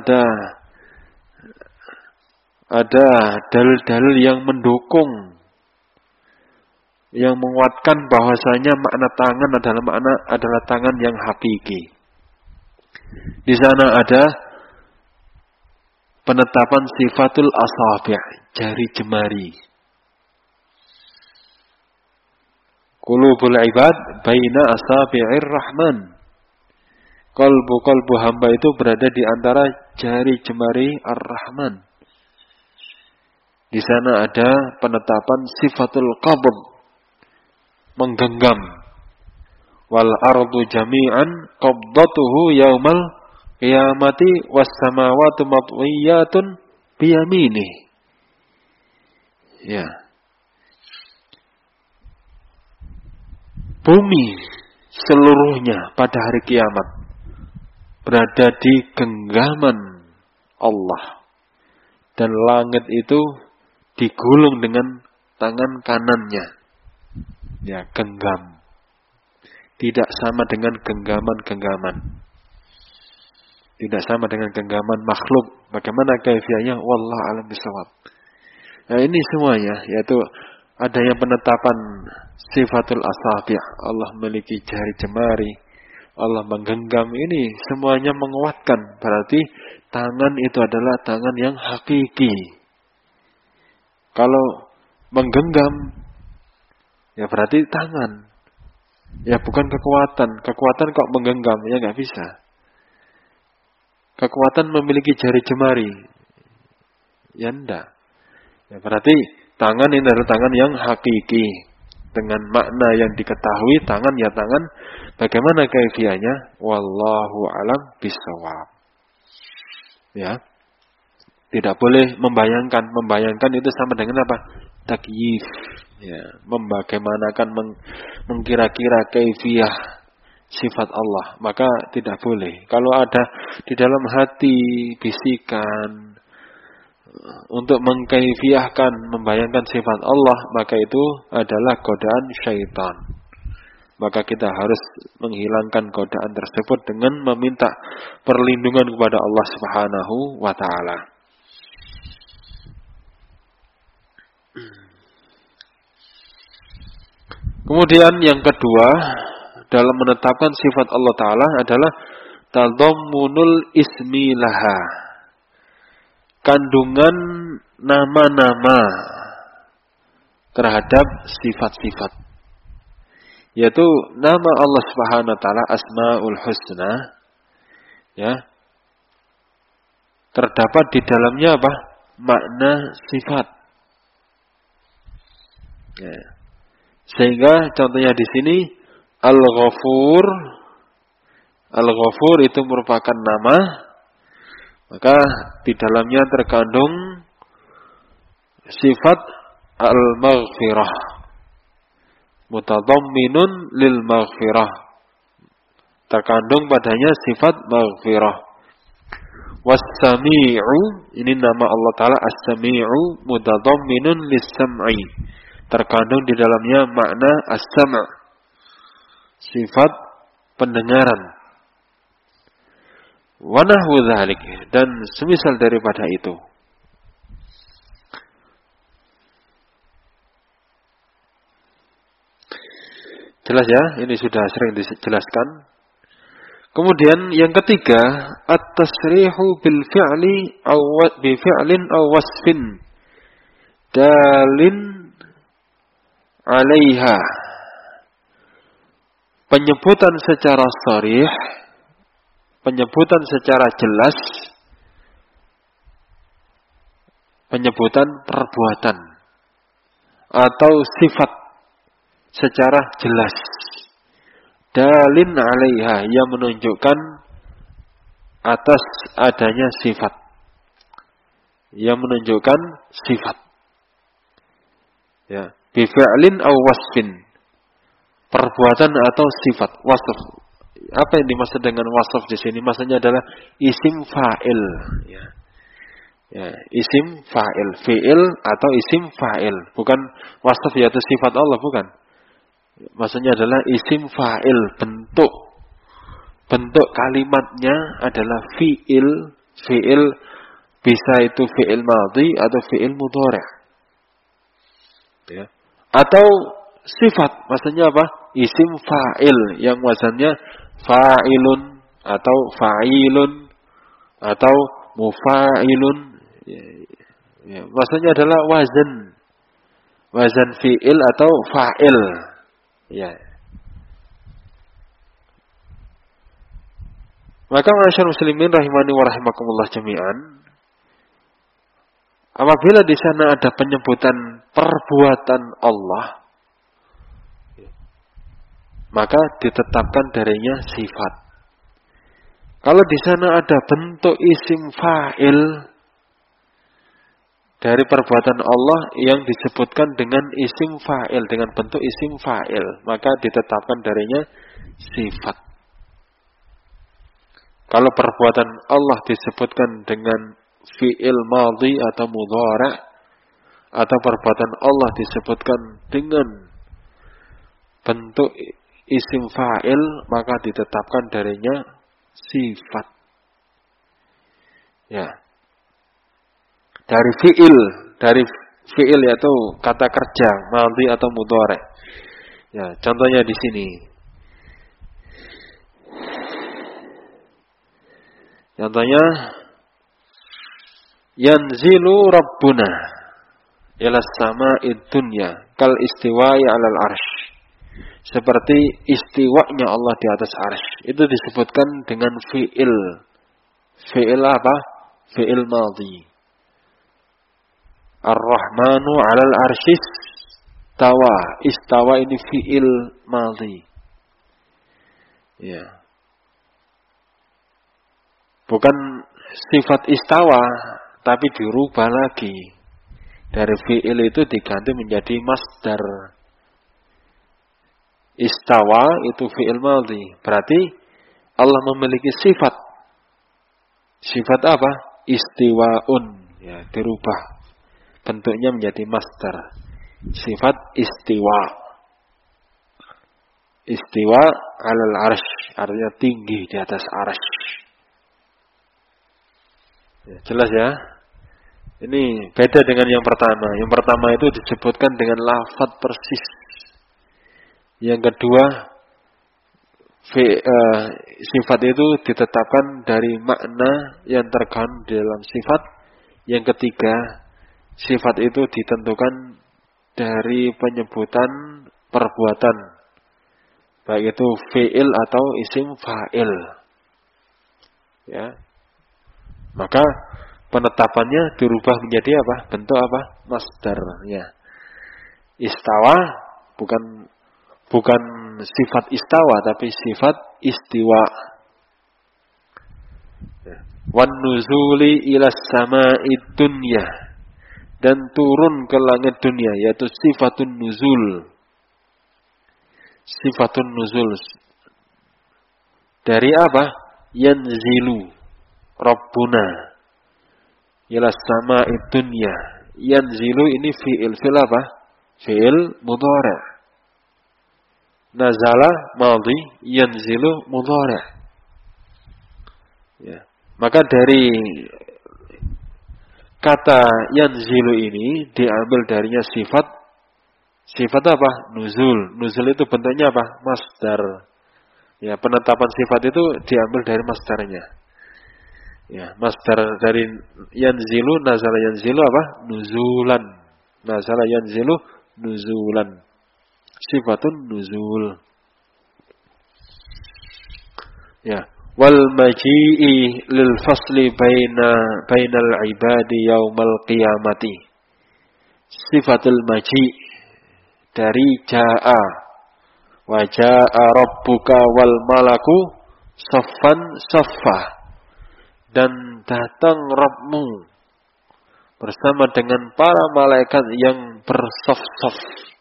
A: ada dalil-dalil yang mendukung, yang menguatkan bahwasanya makna tangan adalah tangan yang hakiki. Di sana ada penetapan sifatul asabi', jari jemari. Qulubul ibad baina asabi'ir rahman. Qalbu hamba itu berada di antara jari jemari Ar-Rahman. Di sana ada penetapan sifatul qabd, menggenggam. Wal ardu jami'an qabdatuhu yaumal qiyamati was samawati matwiyatun biyaminih. Ya. Bumi seluruhnya pada hari kiamat berada di genggaman Allah. Dan langit itu digulung dengan tangan kanannya. Ya, genggam. Tidak sama dengan genggaman-genggaman. Tidak sama dengan genggaman makhluk. Bagaimana kaifiahnya? Wallahu a'lam bishawab. Nah, ini semuanya yaitu adanya penetapan sifatul asabi'. Allah memiliki jari jemari. Allah menggenggam, ini semuanya menguatkan. Berarti tangan itu adalah tangan yang hakiki. Kalau menggenggam, ya berarti tangan. Ya bukan kekuatan. Kekuatan kok menggenggam, ya nggak bisa. Kekuatan memiliki jari jemari. Ya enggak. Ya berarti tangan ini adalah tangan yang hakiki. Dengan makna yang diketahui, tangan ya tangan. Bagaimana kaifiahnya? Wallahu a'lam bishawab. Ya. Tidak boleh membayangkan. Membayangkan itu sama dengan apa? Takyif. Ya, membagaimanakan mengkira-kira kaifiah sifat Allah, maka tidak boleh. Kalau ada di dalam hati bisikan untuk mengkaifiahkan, membayangkan sifat Allah, maka itu adalah godaan syaitan. Maka kita harus menghilangkan godaan tersebut dengan meminta perlindungan kepada Allah Subhanahu wa ta'ala. Kemudian yang kedua dalam menetapkan sifat Allah Ta'ala adalah tadammunul ismi laha. Kandungan nama-nama terhadap sifat-sifat. Yaitu nama Allah Subhanahu wa taala Asmaul Husna, ya. Terdapat di dalamnya apa? Makna sifat. Ya. Sehingga contohnya di sini Al-Ghafur. Al-Ghafur itu merupakan nama, maka di dalamnya terkandung sifat Al-Maghfirah. Mutadamminun lil maghfirah. Terkandung padanya sifat maghfirah. Was-Sami'u, ini nama Allah Ta'ala As-Sami'u mutadamminun lis-sam'i. Terkandung di dalamnya makna as-sam', sifat pendengaran. Wa nahwu dzalik, dan semisal daripada itu. Jelas ya, ini sudah sering dijelaskan. Kemudian yang ketiga, at-tasrihu bil fi'li aw bi fi'lin aw wasfin dalin 'alaiha. Penyebutan secara sharih, penyebutan secara jelas, penyebutan perbuatan atau sifat secara jelas. Dalin 'alaiha, yang menunjukkan atas adanya sifat. Yang menunjukkan sifat. Ya, bi fi'lin aw wasfin. Perbuatan atau sifat, wasf. Apa yang dimaksud dengan wasf di sini? Maksudnya adalah isim fa'il, ya. Ya, isim fa'il, fi'il atau isim fa'il. Bukan wasf yaitu sifat Allah, bukan. Maksudnya adalah isim fa'il, bentuk. Bentuk kalimatnya adalah fi'il. Fi'il bisa itu fi'il madhi atau fi'il mudhari'. Ya. Atau sifat, maksudnya apa? Isim fa'il yang wazannya fa'ilun atau fa'ilun atau mufa'ilun. Ya, maksudnya adalah wazan fi'il atau fa'il. Ya. Maka masyarakat muslimin rahimani wa rahimakumullah jami'an, apabila di sana ada penyebutan perbuatan Allah, maka ditetapkan darinya sifat. Kalau di sana ada bentuk isim fa'il dari perbuatan Allah yang disebutkan dengan isim fa'il, dengan bentuk isim fa'il, maka ditetapkan darinya sifat. Kalau perbuatan Allah disebutkan dengan fi'il madhi atau mudhari', atau perbuatan Allah disebutkan dengan bentuk isim fa'il, maka ditetapkan darinya sifat. Ya. Dari fi'il yaitu kata kerja, madhi atau mudhari'. Ya, contohnya di sini. Contohnya, yanzilu rabbuna ila sama'id dunya kal istiwa'i 'alal arsy. Seperti istiwanya Allah di atas arsy. Itu disebutkan dengan fi'il. Fi'il apa? Fi'il madhi. Ar-Rahmanu 'alal arsy istawa. Istawa ini fi'il madhi. Ya. Bukan sifat istawa, tapi dirubah lagi. Dari fi'il itu diganti menjadi masdar. Istawa itu fi'il madhi. Berarti Allah memiliki sifat. Sifat apa? Istiwa'un. Ya, dirubah. Bentuknya menjadi masdar. Sifat istiwa. Istiwa 'alal arsy. Artinya tinggi di atas arsy. Ya, jelas ya. Ini beda dengan yang pertama. Yang pertama itu disebutkan dengan lafadz persis. Yang kedua, sifat itu ditetapkan dari makna yang terkandung dalam sifat. Yang ketiga, sifat itu ditentukan dari penyebutan perbuatan, baik itu fi'il atau isim fa'il. Ya. Maka penetapannya dirubah menjadi apa? Bentuk apa? Masdar. Ya. Istawa bukan sifat istawa, tapi sifat istiwa. Wan nuzuli ila sama'id dunya, dan turun ke langit dunia, yaitu sifatun nuzul. Sifatun nuzul dari apa? Yanzilu Rabbuna ila sama'id dunya. Yanzilu ini fi'il apa? Fi'il mudhari'. Nazala madhi, yanzilu mudhari'. Ya. Maka dari kata yanzilu ini diambil darinya sifat. Sifat apa? Nuzul. Nuzul itu bentuknya apa? Masdar. Ya, penetapan sifat itu diambil dari masdarnya. Ya, masdar dari yanzilu, nazala yanzilu apa? Nuzulan. Nazala yanzilu nuzulan. Sifatun nuzul. Ya, wal maji'i lil fasli bainal ibadi yaumal qiyamati. Sifatul maji' dari ja'a. Wa ja'a rabbuka wal malaku saffan saffa. Dan datang Rabbmu bersama dengan para malaikat yang bersaf-saf.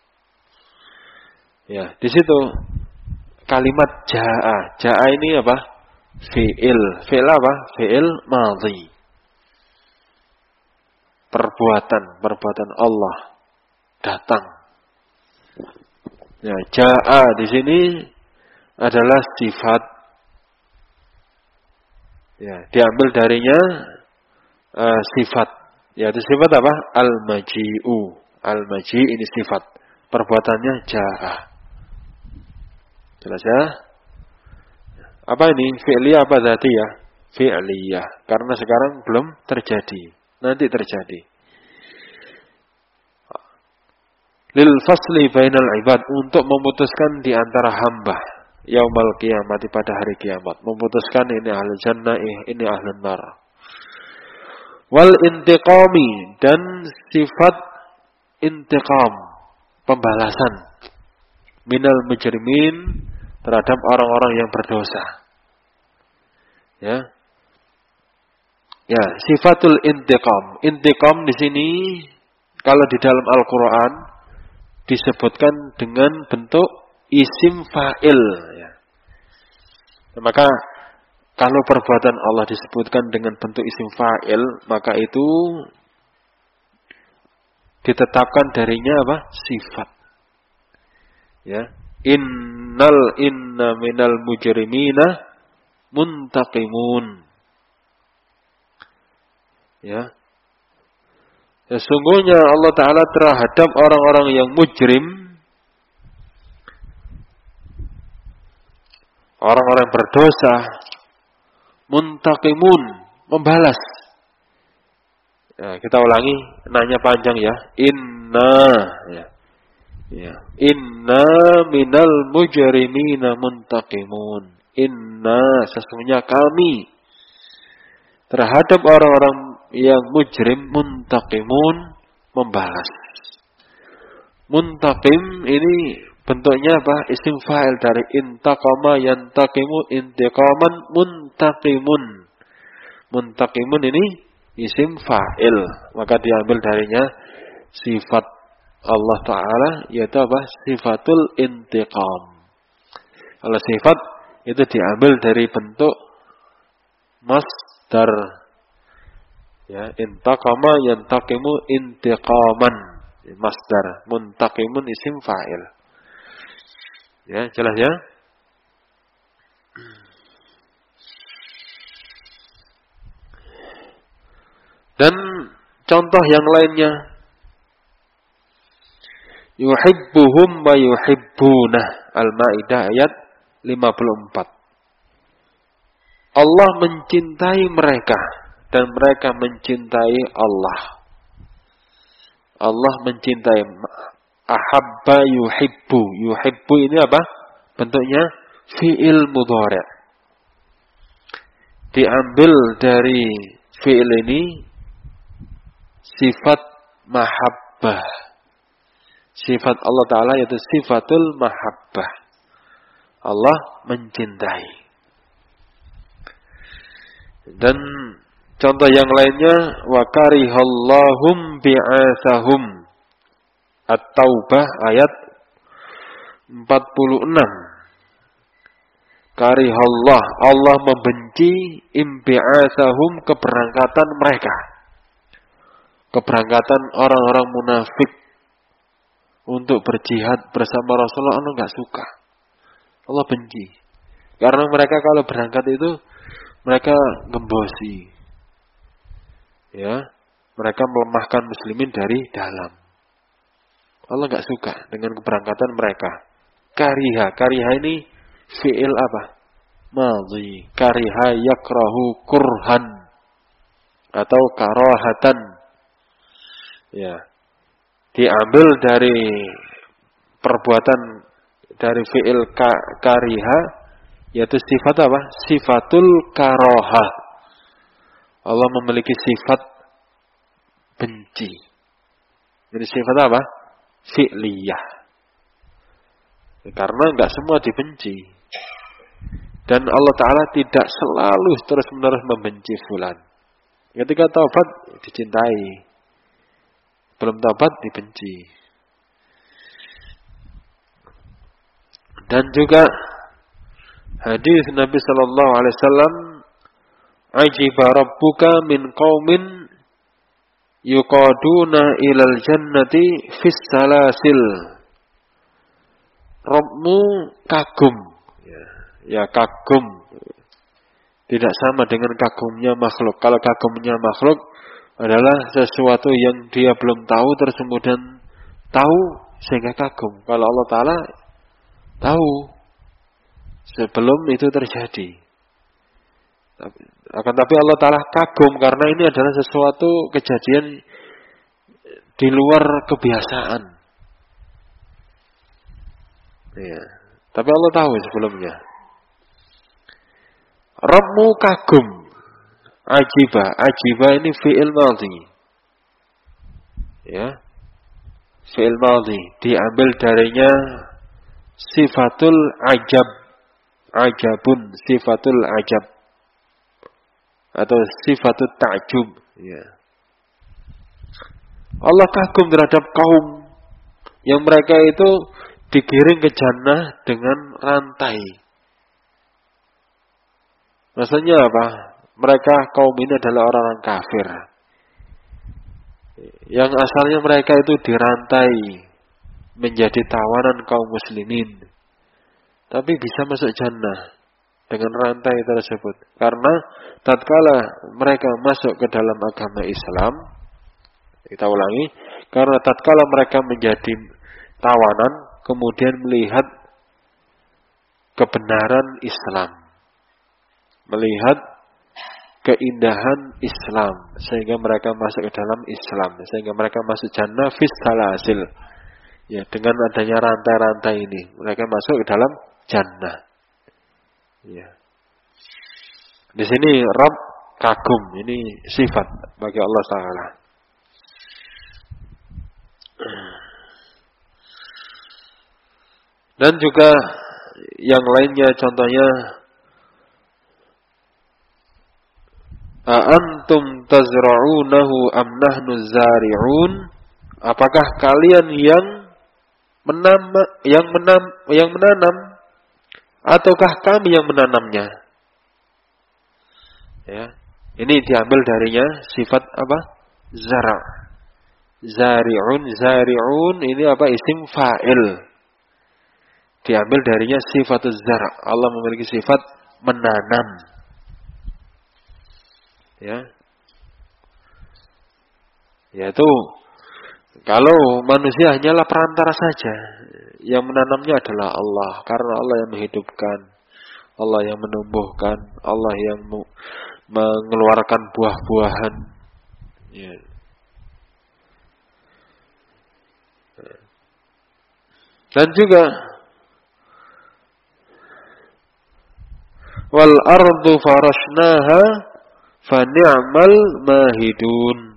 A: Ya, di situ kalimat ja'a. Ja'a ini apa? Fi'il. Fi'il apa? Fi'il madhi. Perbuatan Allah datang. Ya, ja'a di sini adalah sifat. Ya, diambil darinya sifat. Yaitu sifat apa? Al-maji'u. Al-maji' ini sifat. Perbuatannya ja'a. Jelas ya? Apa ini? Fi'liyah apa dzatiyah? Fi'liyah. Karena sekarang belum terjadi. Nanti terjadi. Lil fasli bainal ibad, untuk memutuskan di antara hamba. yaumal kiamat, pada hari kiamat, memutuskan ini ahli jannah, ini ahli nar. Wal intiqami, dan sifat intiqam, pembalasan, minal mujrimin, terhadap orang-orang yang berdosa. Ya, sifatul intiqam. Intiqam di sini kalau di dalam Al-Qur'an disebutkan dengan bentuk isim fa'il, ya. Maka kalau perbuatan Allah disebutkan dengan bentuk isim fa'il, maka itu ditetapkan darinya apa? Sifat. Ya. Inna minal mujrimina muntaqimun. Ya. Sesungguhnya Allah Ta'ala terhadap orang-orang yang mujrim, orang-orang berdosa, muntaqimun, membalas. Ya, kita ulangi, nanya panjang ya. Inna minal mujrimina muntaqimun. Inna, sesungguhnya kami terhadap orang-orang yang mujrim, muntaqimun, membalas. Muntaqim ini bentuknya apa? Isim fa'il dari intaqama yantaqimu intiqaman muntaqimun. Muntaqimun ini isim fa'il, maka diambil darinya sifat Allah Ta'ala, yaitu apa? Sifatul intiqam. Kalau sifat itu diambil dari bentuk masdar. Ya, intaqama yantaqimu intiqaman, masdar. Muntaqimun isim fa'il. Ya, jelas ya? Dan contoh yang lainnya, yuhibbuhum wa yuhibbunah, Al-Maidah ayat 54. Allah mencintai mereka dan mereka mencintai Allah. Allah mencintai. Ahabba yuhibbu. Yuhibbu ini apa? Bentuknya fi'il mudhari'. Diambil dari fi'il ini sifat mahabbah. Sifat Allah Ta'ala yaitu sifatul mahabbah. Allah mencintai. Dan contoh yang lainnya, wa karihallahum bi'atsahum, At-Taubah ayat 46. Karihallah, Allah membenci imbi'atsahum, keberangkatan mereka. Keberangkatan orang-orang munafik untuk berjihad bersama Rasulullah, Allah enggak suka. Allah benci. Karena mereka kalau berangkat itu mereka gembosi. Ya, mereka melemahkan muslimin dari dalam. Allah enggak suka dengan keberangkatan mereka. Kariha ini fi'il apa? Madhi. Kariha yakrahu kurhan atau karahatan. Ya. Diambil dari perbuatan dari fi'il kariha, yaitu sifat apa? Sifatul karahah. Allah memiliki sifat benci. Jadi sifat apa? Fi'liyah. Karena enggak semua dibenci. Dan Allah Ta'ala tidak selalu terus-menerus membenci fulan. Ketika taubat dicintai. Belum taubat dibenci. Dan juga hadis Nabi sallallahu alaihi wasallam, ajiba rabbuka min qaumin yuqaduna ilal jannati fis salasil. Rabbmu kagum. Ya kagum. Tidak sama dengan kagumnya makhluk. Kalau kagumnya makhluk adalah sesuatu yang dia belum tahu terus kemudian tahu sehingga kagum. Kalau Allah Ta'ala tahu sebelum itu terjadi. Akan tapi Allah Ta'ala kagum karena ini adalah sesuatu kejadian di luar kebiasaan. Ya. Tapi Allah tahu sebelumnya. Rabbmu kagum. Ajiba ini fi'il madhi. Ya. Fi'il madhi diambil darinya sifatul ajab. Ajabun, sifatul ajab. Atau sifatul ta'jub. Ya. Allah kagum terhadap kaum yang mereka itu digiring ke jannah dengan rantai. Maksudnya apa? Mereka kaum ini adalah orang-orang kafir. Yang asalnya mereka itu dirantai menjadi tawanan kaum muslimin. Tapi bisa masuk jannah dengan rantai tersebut. Karena tatkala mereka masuk ke dalam agama Islam, kita ulangi, karena tatkala mereka menjadi tawanan, kemudian melihat kebenaran Islam, melihat keindahan Islam, sehingga mereka masuk ke dalam Islam, sehingga mereka masuk jannah fis salasil. Ya, dengan adanya rantai-rantai ini, mereka masuk ke dalam jannah. Ya. Di sini Rabb kagum, ini sifat bagi Allah Ta'ala. Dan juga yang lainnya, contohnya Antum tazra'unahu am nahnu zari'un? Apakah kalian yang menanam ataukah kami yang menanamnya? Ya. Ini diambil darinya sifat apa? Zara'. Zari'un ini apa? Isim fa'il. Diambil darinya sifatul zara'. Allah memiliki sifat menanam. Ya. Yaitu kalau manusia hanyalah perantara saja, yang menanamnya adalah Allah, karena Allah yang menghidupkan, Allah yang menumbuhkan, Allah yang mengeluarkan buah-buahan. Ya. Dan juga wal ardu farashnaha fa ni'mal mahidun.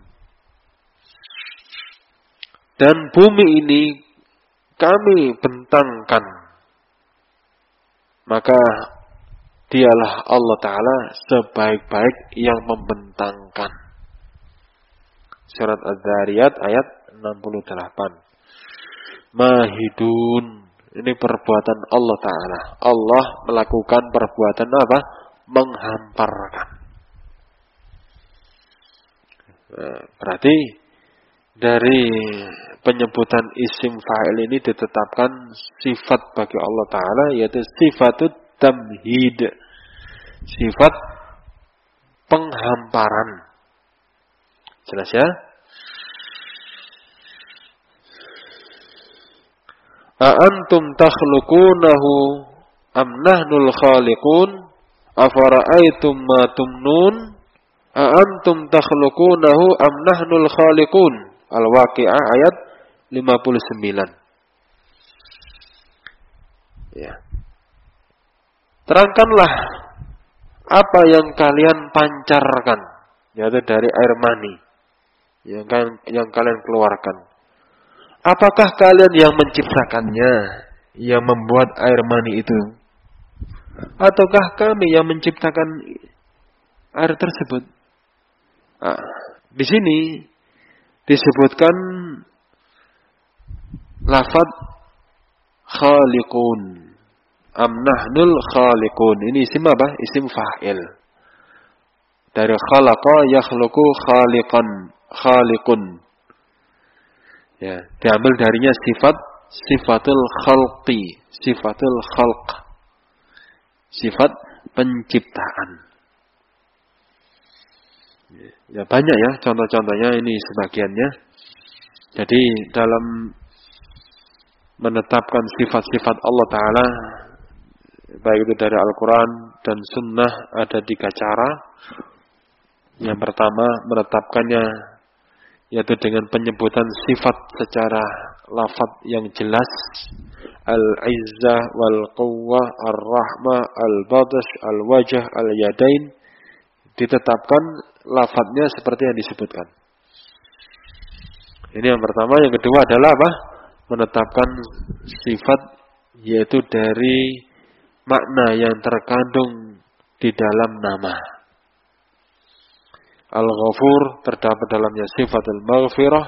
A: Dan bumi ini kami bentangkan, maka dialah Allah Ta'ala sebaik-baik yang membentangkan. Surat Az-Zariyat ayat 68. Mahidun, ini perbuatan Allah Ta'ala. Allah melakukan perbuatan apa? Menghamparkan. Berarti dari penyebutan isim fa'il ini ditetapkan sifat bagi Allah Ta'ala, yaitu sifatut tamhid, sifat penghamparan. Jelas ya? A'antum takhluqunahu am nahnul khaliqun afara'aitum ma tumnun a'antum takhluqunahu am nahnul khaliqun. Al-Waqi'ah ayat 59. Ya. Terangkanlah apa yang kalian pancarkan, yaitu dari air mani yang kalian keluarkan. Apakah kalian yang menciptakannya, yang membuat air mani itu? Ataukah kami yang menciptakan air tersebut? Nah, di sini disebutkan lafaz khaliqun. Am nahnul khaliqun. Ini isim apa? Isim fa'il. Dari khalaqa yakhluqu khaliqun. Ya, diambil darinya sifatul khalqi, sifatul khalq. Sifat penciptaan. Ya banyak ya contoh-contohnya, ini sebagiannya. Jadi dalam menetapkan sifat-sifat Allah Ta'ala, baik itu dari Al-Quran dan Sunnah, ada 3 cara. Yang pertama menetapkannya yaitu dengan penyebutan sifat secara lafaz yang jelas, al-izzah, wal-quwwah, ar-rahmah, al-batash, al-wajh, al-yadain. Ditetapkan lafadznya seperti yang disebutkan. Ini yang pertama. Yang kedua adalah apa? Menetapkan sifat, yaitu dari makna yang terkandung di dalam nama. Al-Ghafur terdapat dalamnya sifat al-Maghfirah,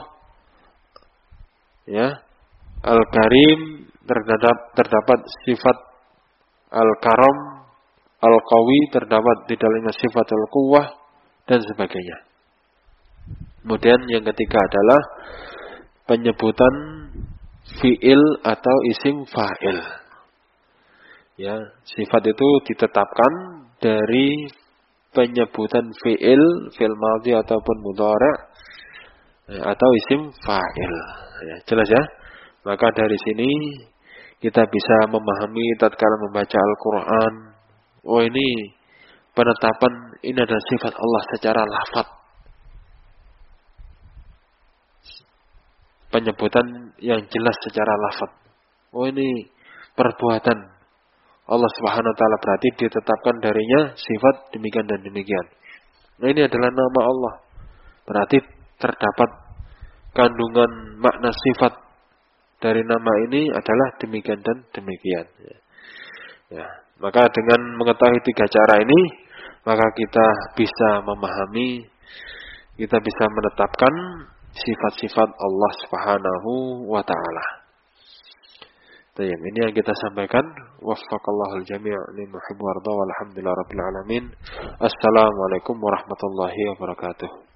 A: ya. Al-Karim terdapat sifat al-Karam, al-Qawi terdapat di dalamnya sifat al-Quwwah, dan sebagainya. Kemudian yang ketiga adalah penyebutan fi'il atau isim fa'il. Ya, sifat itu ditetapkan dari penyebutan fi'il, fi'il madhi ataupun mudhari' atau isim fa'il. Ya, jelas ya? Maka dari sini kita bisa memahami tatkala membaca Al-Quran. Oh, ini penetapan, ini adalah sifat Allah secara lafaz. Penyebutan yang jelas secara lafaz. Oh, ini perbuatan Allah Subhanahu wa taala, berarti ditetapkan darinya sifat demikian dan demikian. Nah, ini adalah nama Allah. Berarti terdapat kandungan makna sifat dari nama ini adalah demikian dan demikian. Ya. Maka dengan mengetahui tiga cara ini, maka kita bisa memahami, kita bisa menetapkan sifat-sifat Allah Subhanahu wa taala. Ini yang kita sampaikan. Waffaqallahul jami' liman yuhibbu wa yarda, walhamdulillahirabbil alamin. Assalamualaikum warahmatullahi wabarakatuh.